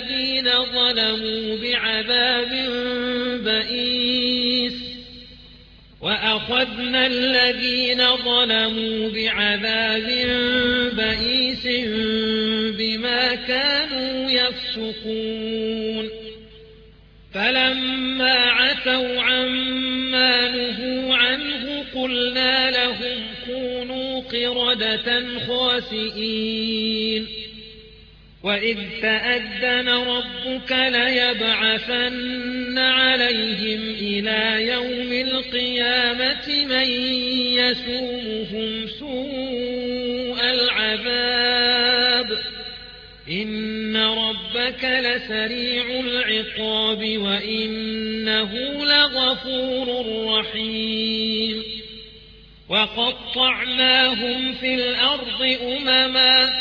الذين ظلموا بعذاب بئيس بما كانوا يفسقون فلما عتوا عما نهوا عنه قلنا لهم كونوا قردة خاسئين وإذ تأذن ربك ليبعثن عليهم إلى يوم القيامة من يسومهم سوء العذاب إن ربك لسريع العقاب وإنه لغفور رحيم وقطعناهم في الأرض أمما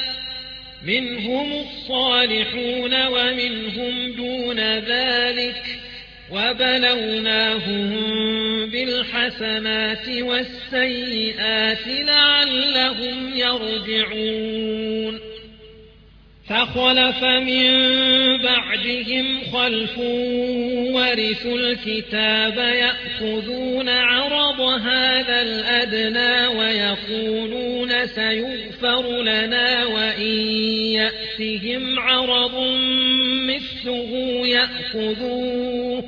منهم الصالحون ومنهم دون ذلك وبلوناهم بالحسنات والسيئات لعلهم يرجعون فخلف من بعدهم خلف ورثوا الكتاب يأخذون عرض هذا الأدنى ويقولون سيغفر لنا وإن يأتهم عرض مثله يأخذوه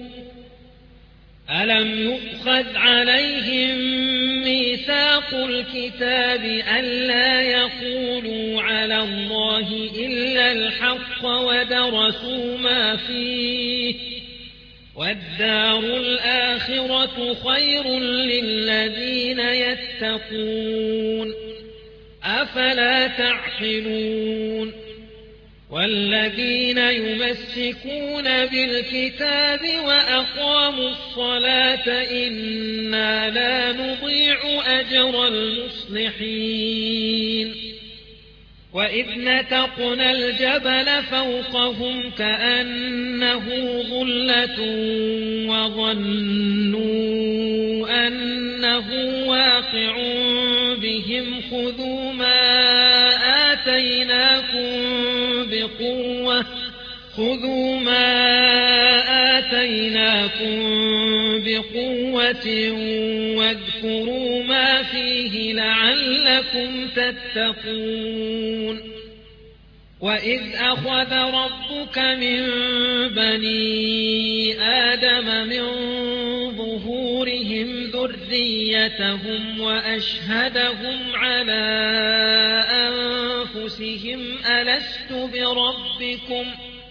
ألم يؤخذ عليهم ميثاق الكتاب ألا يقولوا على الله إلا الحق ودرسوا ما فيه والدار الآخرة خير للذين يتقون أفلا تعقلون والذين يمسكون بالكتاب وأقاموا الصلاة إنا لا نضيع أجر المصلحين وإذ نتقنا الجبل فوقهم كأنه ظلة وظنوا أنه واقع بهم خذوا ما آتيناكم بقوة واذكروا ما فيه لعلكم تتقون وإذ أخذ ربك من بني آدم من ظهورهم ذريتهم وأشهدهم على أنفسهم ألست بربكم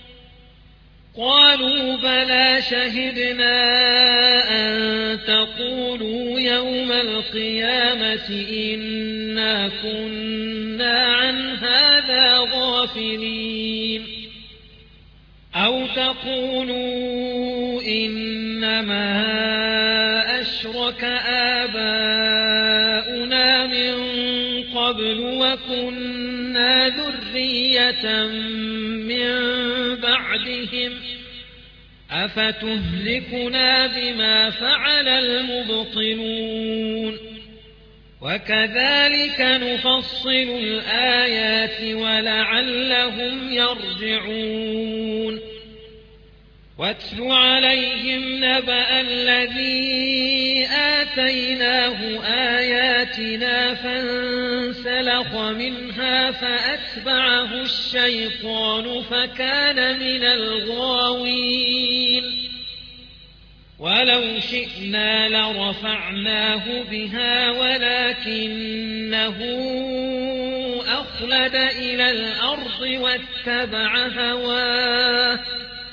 قالوا بلى شهدنا أن تقولوا يوم القيامة إنا كنا عن هذا غافلين أو تقولوا إنما أشرك آباؤنا من قبل وكنا ذرية من بعدهم أفتهلكنا بما فعل المبطلون وكذلك نفصل الآيات ولعلهم يرجعون واتل عليهم نبأ الذي آتيناه آياتنا فانسلخ منها فأتبعه الشيطان فكان من الغاوين ولو شئنا لرفعناه بها ولكنه أخلد إلى الأرض واتبع هواه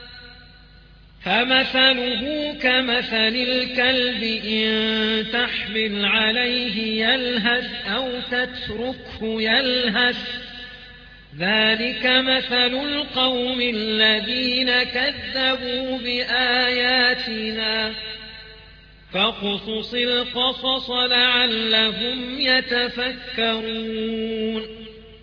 فمثله كمثل الكلب إن تحمل عليه يلهث أو تتركه يلهث ذلك مثل القوم الذين كذبوا بآياتنا فاقصص القصص لعلهم يتفكرون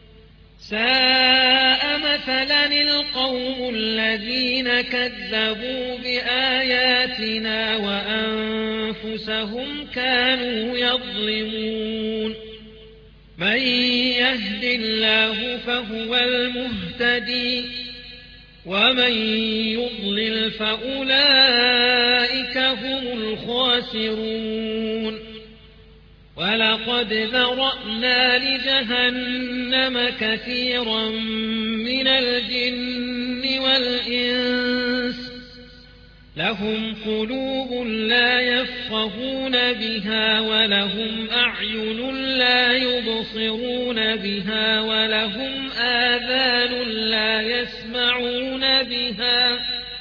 ساء مثلا القوم الذين كذبوا بآياتنا وأنفسهم كانوا يظلمون من يهد الله فهو المهتدي ومن يضلل فأولئك هم الخاسرون ولقد ذرأنا لجهنم كثيرا من الجن والإنس لهم قلوب لا يفقهون بها ولهم أعين لا يبصرون بها ولهم آذان لا يسمعون بها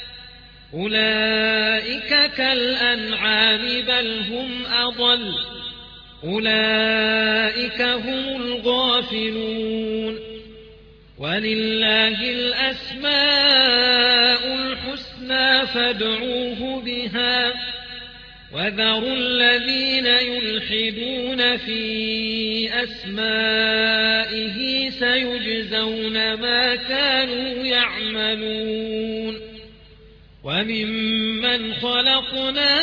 أولئك كالأنعام بل هم أضل أولئك هم الغافلون ولله الأسماء الحسنى فادعوه بها وذروا الذين يلحدون في أسمائه سيجزون ما كانوا يعملون وممن خلقنا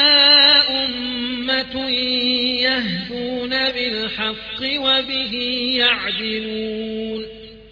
أمة يهدون بالحق وبه يعدلون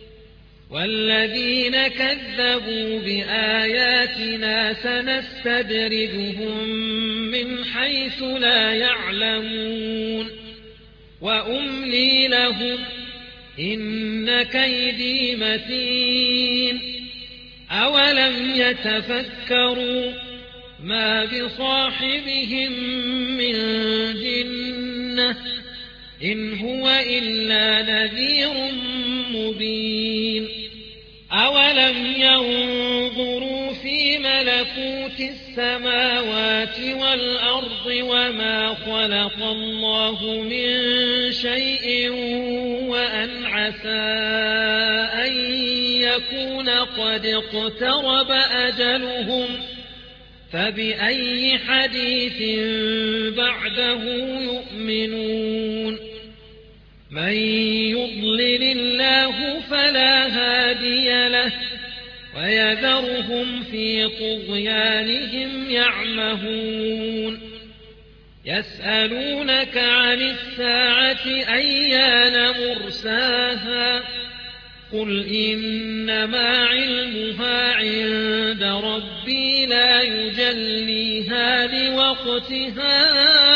والذين كذبوا بآياتنا سنستدرجهم من حيث لا يعلمون وأملي لهم إن كيدي متين أولم يتفكروا ما بصاحبهم من جنة إن هو إلا نذير مبين أولم ينظروا في ملكوت السماوات والأرض وما خلق الله من شيء وأن عسى أن يكون قد اقترب أجلهم فبأي حديث بعده يؤمنون من يضلل الله فلا هادي له ويذرهم في طغيانهم يعمهون يسألونك عن الساعة أيان مرساها قل إنما علمها عند ربي لا يجليها لوقتها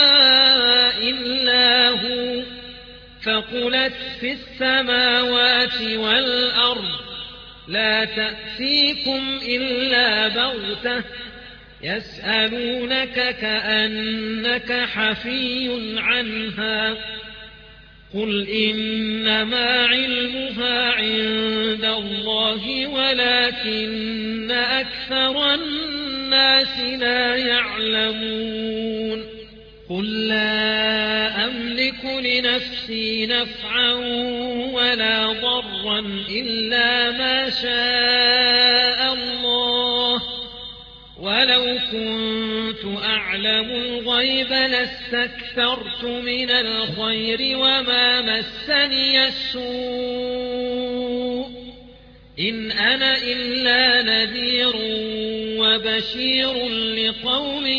إلا هو فقلت في السماوات والأرض لا تأتيكم إلا بغتة يسألونك كأنك حفي عنها قل إنما علمها عند الله ولكن أكثر الناس لا يعلمون قل لا أملك لنفسي نفعا ولا ضرا إلا ما شاء الله ولو كنت أعلم الغيب لاستكثرت من الخير وما مسني السوء إن أنا إلا نذير وبشير لقوم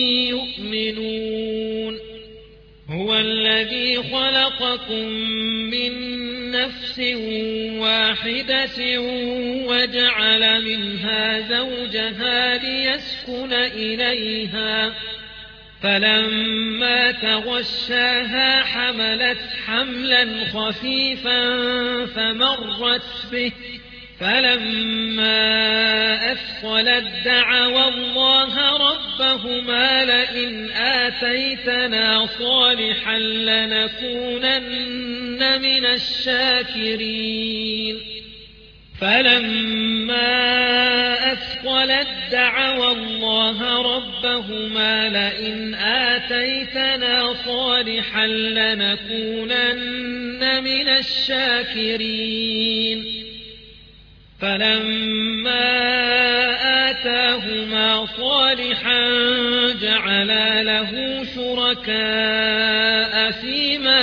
يؤمنون هو الذي خلقكم من نفس واحدة وجعل منها زوجها ليسكن إليها فلما تغشاها حملت حملا خفيفا فمرت به فلما أثقلت دعوا الله ربهما لئن آتيتنا صالحا لنكونن من الشاكرين فلما أثقلت دعوا الله ربهما لئن آتيتنا صالحا لنكونن من الشاكرين فلما آتاهما صالحا جعلا له شركاء فيما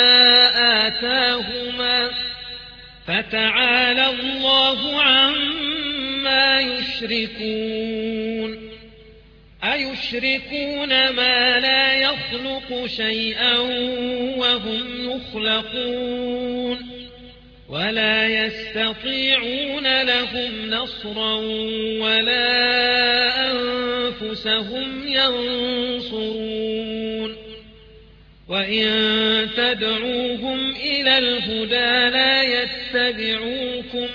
آتاهما فتعالى الله عما يشركون أيشركون ما لا يخلق شيئا وهم يخلقون ولا يستطيعون لهم نصرا ولا أنفسهم ينصرون وإن تدعوهم إلى الهدى لا يتبعوكم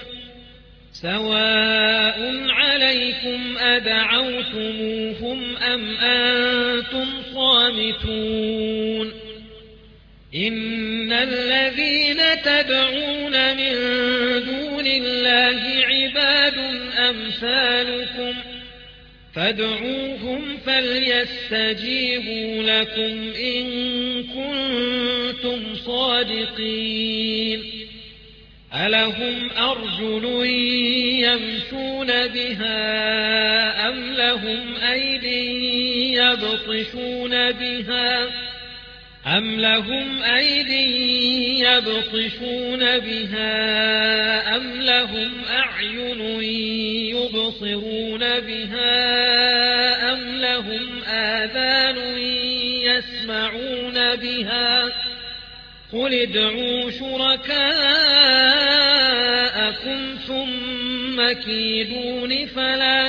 سواء عليكم أدعوتموهم أم أنتم صامتون إن الذين تدعون من دون الله عباد أمثالكم فادعوهم فليستجيبوا لكم إن كنتم صادقين ألهم أرجل يمشون بها أم لهم أيدي يبطشون بها يبطشون بها أم لهم أعين يبصرون بها أم لهم آذان يسمعون بها قل ادعوا شركاءكم ثم كيدون فلا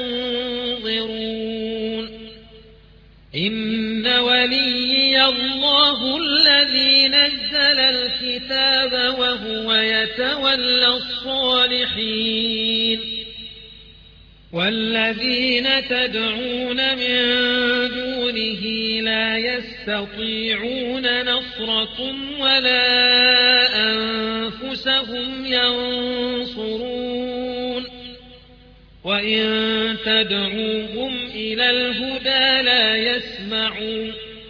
تنظرون إن وليي الله الذي نزل الكتاب وهو يتولى الصالحين والذين تدعون من دونه لا يستطيعون نصركم ولا أنفسهم ينصرون وإن تدعوهم إلى الهدى لا يسمعون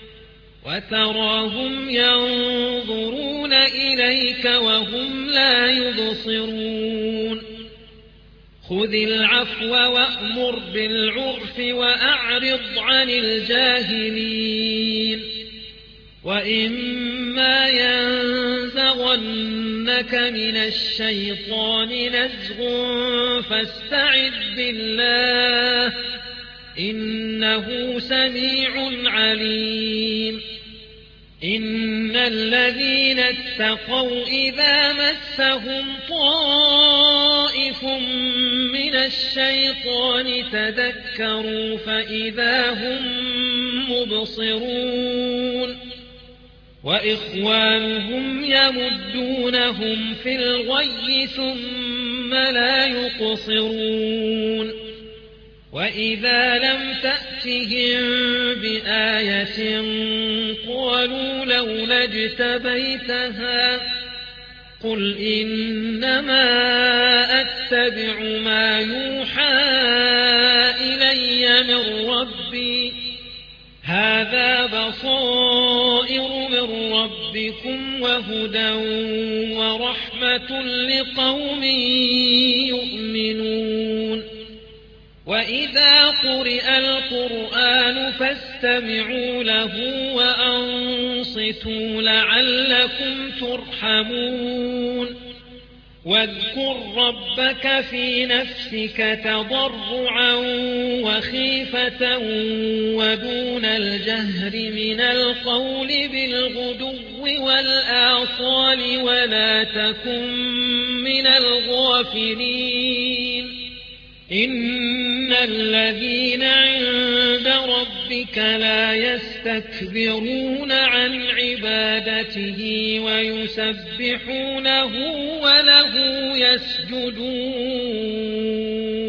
وتراهم ينظرون إليك وهم لا يبصرون خذ العفو وأمر بالعرف وأعرض عن الجاهلين وإما ينزغنك من الشيطان نزغ فاستعذ بالله إنه سميع عليم إن الذين اتقوا إذا مسهم طائف من الشيطان تذكروا فإذا هم مبصرون وإخوانهم يمدونهم في الغي ثم لا يقصرون وإذا لم تأتهم بآية قالوا لولا اجتبيتها قل إنما أتبع ما يوحى إلي من ربي هذا بصائر من ربكم وهدى ورحمة لقوم يؤمنون وإذا قرئ القرآن فاستمعوا له وأنصتوا لعلكم ترحمون واذكر ربك في نفسك تضرعا وخيفة ودون الجهر من القول بالغدو والآصال ولا تكن من الغافلين إن الذين عند ربك لا يستكبرون عن عبادته ويسبحونه وله يسجدون